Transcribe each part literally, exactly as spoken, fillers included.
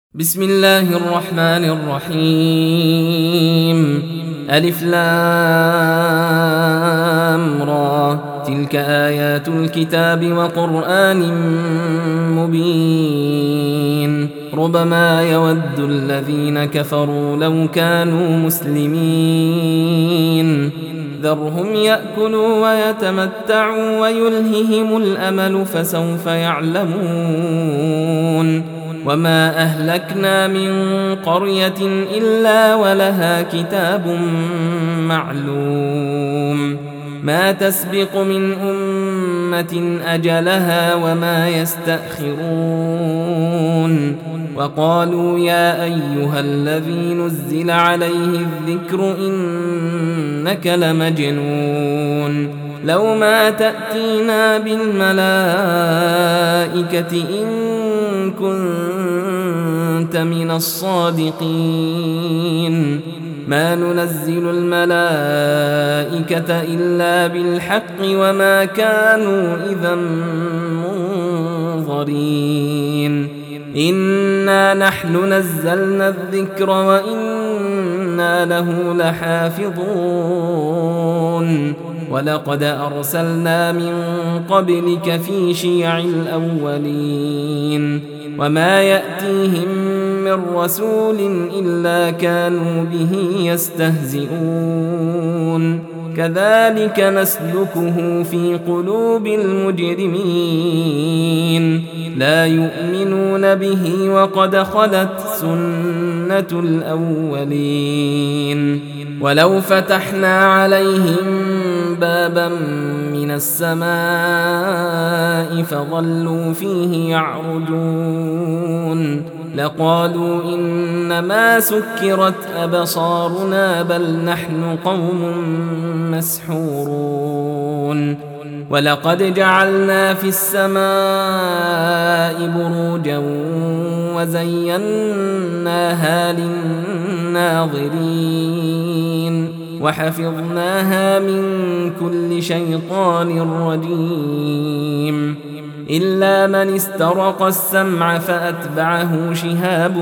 بسم الله الرحمن الرحيم. ألف لام را، تلك آيات الكتاب وقرآن مبين. ربما يود الذين كفروا لو كانوا مسلمين. ذرهم يأكلوا ويتمتعوا ويلههم الأمل فسوف يعلمون. وما أهلكنا من قرية إلا ولها كتاب معلوم، ما تسبق من أمة أجلها وما يستأخرون. وقالوا يا أيها الذي نزل عليه الذكر إنك لمجنون، لو ما تأتينا بالملائكة إن كنت من الصادقين. ما ننزل الملائكة إلا بالحق وما كانوا إذا منظرين. إنا نحن نزلنا الذكر وإنا له لحافظون. ولقد أرسلنا من قبلك في شيع الأولين، وما يأتيهم من رسول إلا كانوا به يستهزئون. كذلك نسلكه في قلوب المجرمين، لا يؤمنون به وقد خلت سنة الأولين. ولو فتحنا عليهم بابا من السماء فظلوا فيه يعرجون لقالوا إنما سكرت أبصارنا بل نحن قوم مسحورون. ولقد جعلنا في السماء بروجا وزيناها للناظرين وحفظناها من كل شيطان رجيم، إلا من استرق السمع فأتبعه شهاب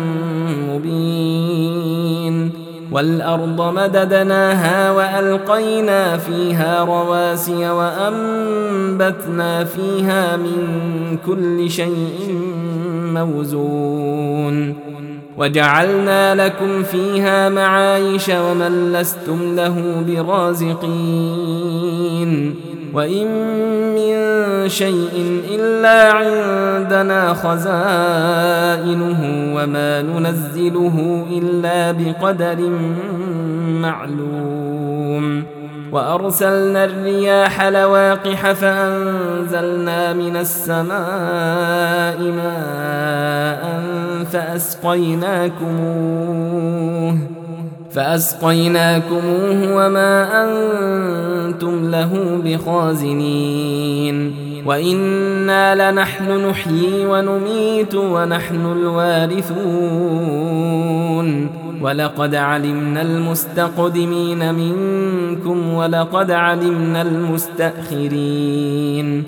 مبين. والأرض مددناها وألقينا فيها رواسي وأنبتنا فيها من كل شيء موزون. وجعلنا لكم فيها معايش ومن لستم له برازقين. وإن من شيء إلا عندنا خزائنه وما ننزله إلا بقدر معلوم. وأرسلنا الرياح لواقح فأنزلنا من السماء ماء فأسقيناكموه فأسقيناكموه وما أنتم له بخازنين. وإنا لنحن نحيي ونميت ونحن الوارثون. ولقد علمنا المستقدمين منكم ولقد علمنا المستأخرين.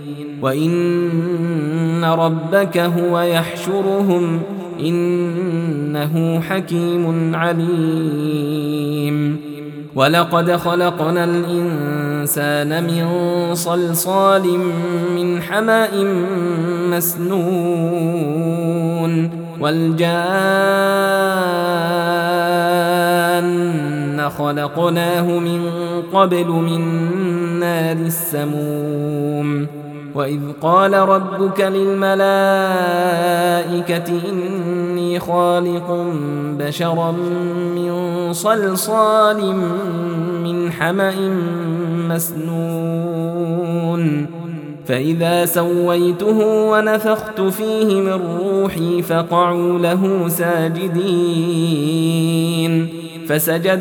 وإن ربك هو يحشرهم إنه حكيم عليم. ولقد خلقنا الإنسان من صلصال من حمأ مسنون. والجان خلقناه من قبل من نار السموم. وإذ قال ربك للملائكة إني خالق بشرا من صلصال من حمأ مسنون. فإذا سويته ونفخت فيه من روحي فقعوا له ساجدين. فسجد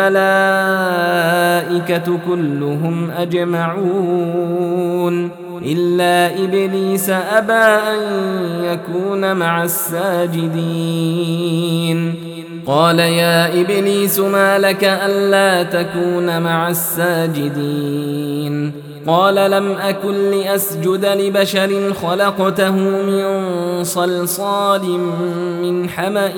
الملائكة كلهم أجمعون إلا إبليس أبى أن يكون مع الساجدين. قال يا إبليس ما لك ألا تكون مع الساجدين؟ قال لم أكن لأسجد لبشر خلقته من صلصال من حمأ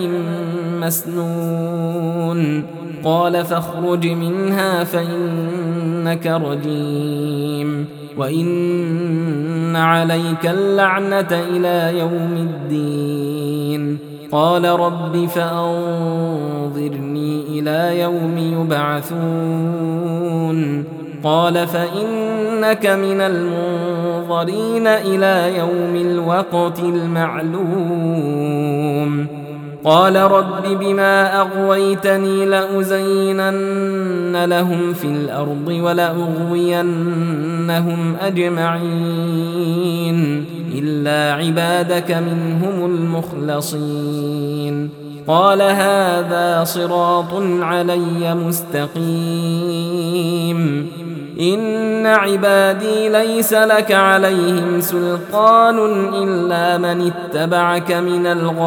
مسنون قال فاخرج منها فإنك رجيم وإن عليك اللعنة إلى يوم الدين قال رب فأنظرني إلى يوم يبعثون قال فإنك من المنظرين إلى يوم الوقت المعلوم قال رب بما أغويتني لأزينن لهم في الأرض ولأغوينهم أجمعين إلا عبادك منهم المخلصين قال هذا صراط علي مستقيم إن عبادي ليس لك عليهم سلطان إلا من اتبعك من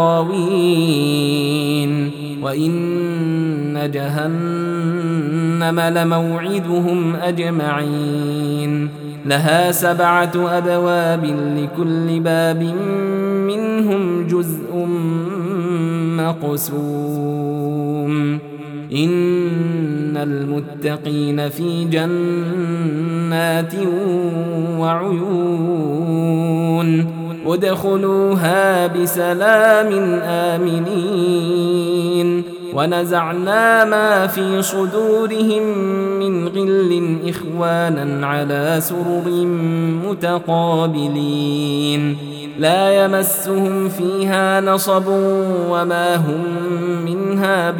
الغاوين وإن جهنم لموعدهم أجمعين لها سبعة أبواب لكل باب منهم جزء مقسوم إن المتقين في جنات وعيون ادخلوها بسلام آمنين ونزعنا ما في صدورهم من غل إخوانا على سرر متقابلين لا يمسهم فيها نصب وما هم منها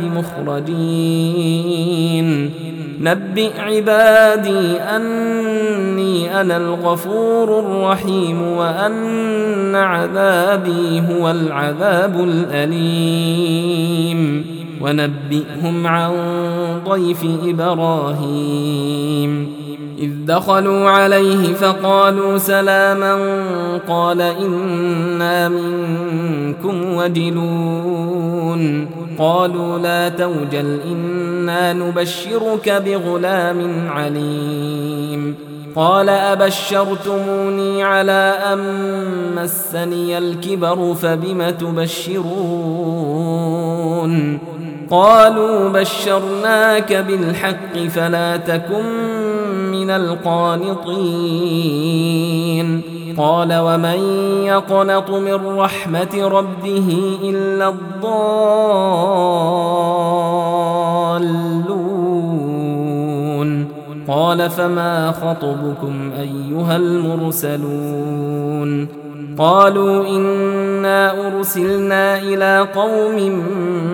بمخرجين نبئ عبادي أني أنا الغفور الرحيم وأن عذابي هو العذاب الأليم ونبئهم عن ضيف إبراهيم إذ دخلوا عليه فقالوا سلاما قال إنا منكم وجلون قالوا لا توجل إنا نبشرك بغلام عليم قال أبشرتموني على أن مسني الكبر فبم تبشرون قالوا بشرناك بالحق فلا تكن من القانطين قال ومن يقنط من رحمة ربه إلا الضالون قال فما خطبكم أيها المرسلون قالوا إنا أرسلنا إلى قوم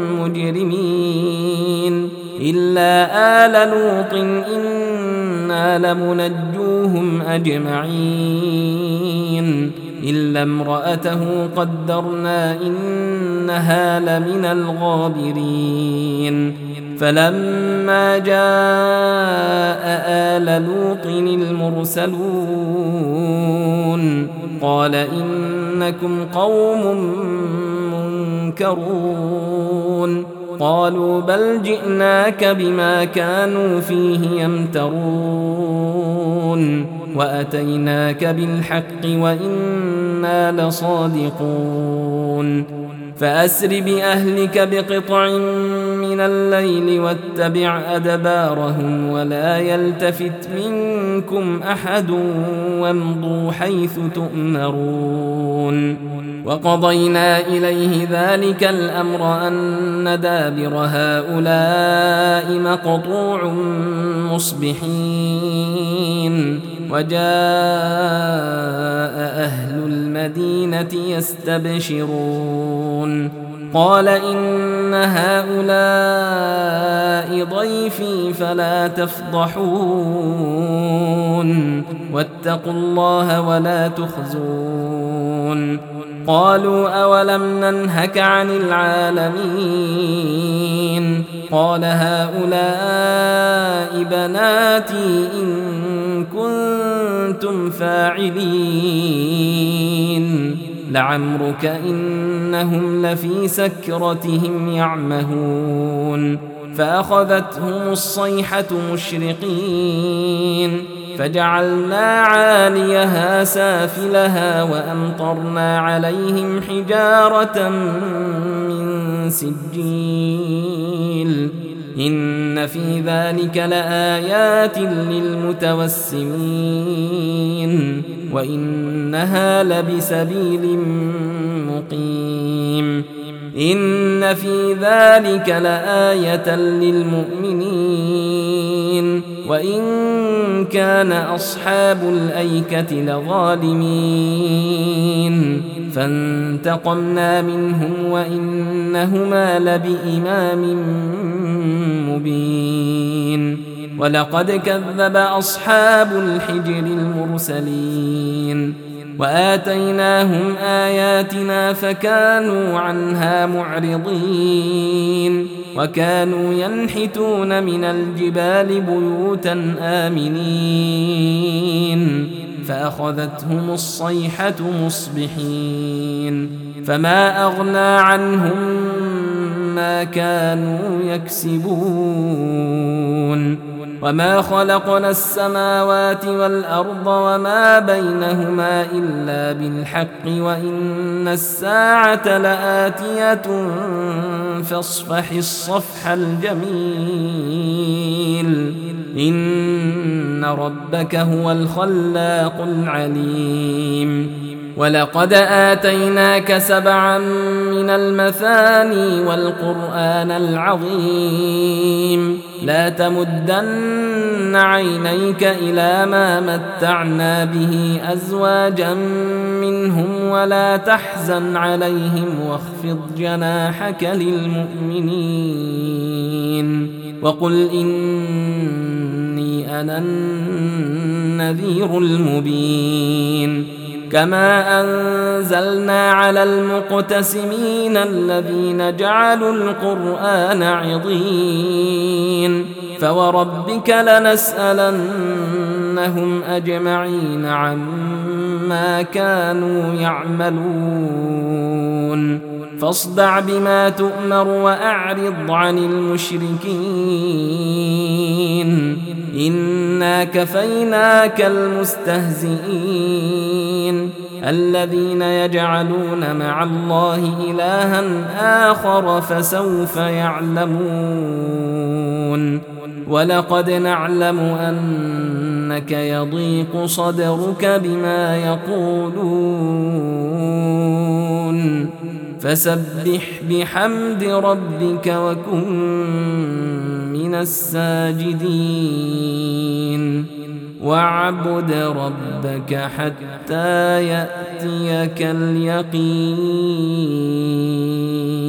مجرمين إلا آل لوط إنا لمنجوهم أجمعين إلا امرأته قدرنا إنها لمن الغابرين فلما جاء آل لوط المرسلون قال إنكم قوم منكرون قالوا بل جئناك بما كانوا فيه يمترون وأتيناك بالحق وإنا لصادقون فأسر بأهلك بقطع من الليل واتبع أدبارهم ولا يلتفت منكم أحد وامضوا حيث تؤمرون وقضينا إليه ذلك الأمر أن دابر هؤلاء مقطوع مصبحين وجاء أهل المدينة يستبشرون قال إن هؤلاء ضيفي فلا تفضحون واتقوا الله ولا تخزون قالوا أولم ننهك عن العالمين قال هؤلاء بناتي إن كنتم فاعلين لعمرك إنهم لفي سكرتهم يعمهون فأخذتهم الصيحة مشرقين فجعلنا عاليها سافلها وأمطرنا عليهم حجارة من سجيل إن في ذلك لآيات للمتوسمين وإنها لبسبيل مقيم إن في ذلك لآية للمؤمنين وإن كان أصحاب الأيكة لظالمين فانتقمنا منهم وإنهما لبإمام مبين ولقد كذب أصحاب الحجر المرسلين وآتيناهم آياتنا فكانوا عنها معرضين وكانوا ينحتون من الجبال بيوتا آمنين فأخذتهم الصيحة مصبحين فما أغنى عنهم ما كانوا يكسبون وما خلقنا السماوات والأرض وما بينهما إلا بالحق وإن الساعة لآتية فاصفح الصفح الجميل إن ربك هو الخلاق العليم ولقد آتيناك سبعا من المثاني والقرآن العظيم لا تمدن عينيك إلى ما متعنا به أزواجا منهم ولا تحزن عليهم واخفض جناحك للمؤمنين وقل إني أنا النذير المبين كما أنزلنا على المقتسمين الذين جعلوا القرآن عضين فوربك لنسألنهم أجمعين عما كانوا يعملون فاصدع بما تؤمر وأعرض عن المشركين إنا كفيناك المستهزئين الذين يجعلون مع الله إلها آخر فسوف يعلمون ولقد نعلم أنك يضيق صدرك بما يقولون فسبح بحمد ربك وكن من الساجدين واعبد ربك حتى يأتيك اليقين.